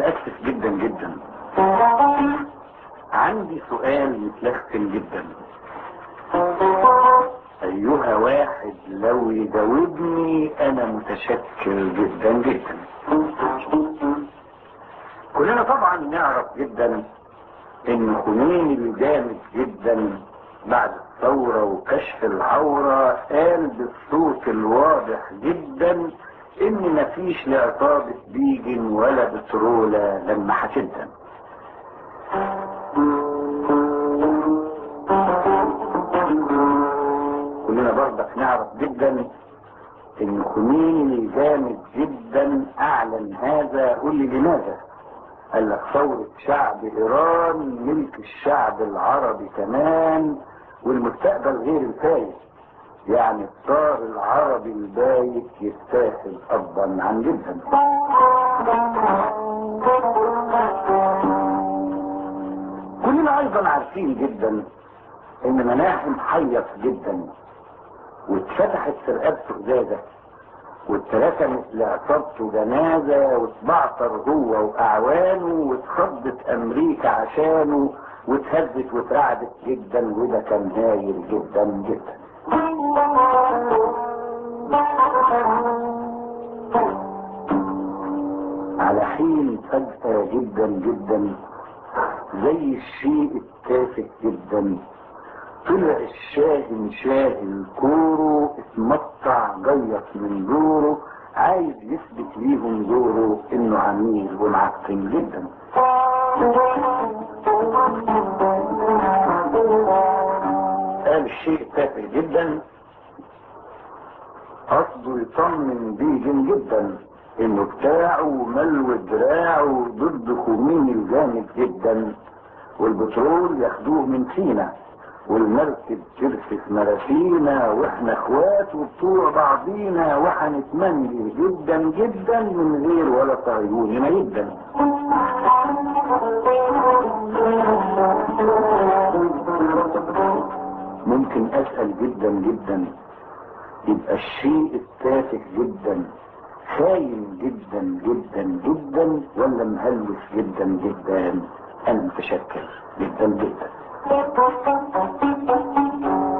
متأسف جدا جدا. عندي سؤال متلخم جدا. ايها واحد لو يجاوبني انا متشكر جدا جدا. كلنا طبعا نعرف جدا ان خميني الجامد جدا بعد الثورة وكشف العورة قال بالصوت الواضح جدا ان مفيش لعصابة بيجن ولا بترولة لما هتدن. كلنا برضك نعرف جدا ان خميني جامد جدا اعلن هذا. قل لي لماذا؟ قال لك ثورة شعب ايران ملك الشعب العربي كمان، والمستقبل غير الفايت. يعني الطار العربي البايت يستاهل افضل عن جدا. كلنا ايضا عارفين جدا ان مناحم حيص جدا واتفتحت في رقبته ازازه واترسمت لعصابته جنازه واتبعتر هو واعوانه واتخضت امريكا عشانه واتهزت واترعدت جدا، وده كان هايل جدا جدا. على حين فجأة جدا جدا زي الشيء التافه جدا طلع الشاهن شاهن كورو اتمطع جيط من دوره عايز يثبت ليهم دوره انه عميل ومعفن جدا. قال الشيء التافه جدا قصده يطمن بيجن جدا انه بتاعه ملو دراعه ضد خميني الجامد جدا، والبترول ياخدوه من سينا والمركب ترسف مراسينا واحنا اخوات وبتوع بعضينا وهنتمني جدا جدا من غير ولا طيوننا جدا. ممكن اسأل جدا جدا، يبقى الشيء التافه جدا خاين جدا جدا جدا ولا مهلوس جدا جدا؟ انا متشكر جدا جدا.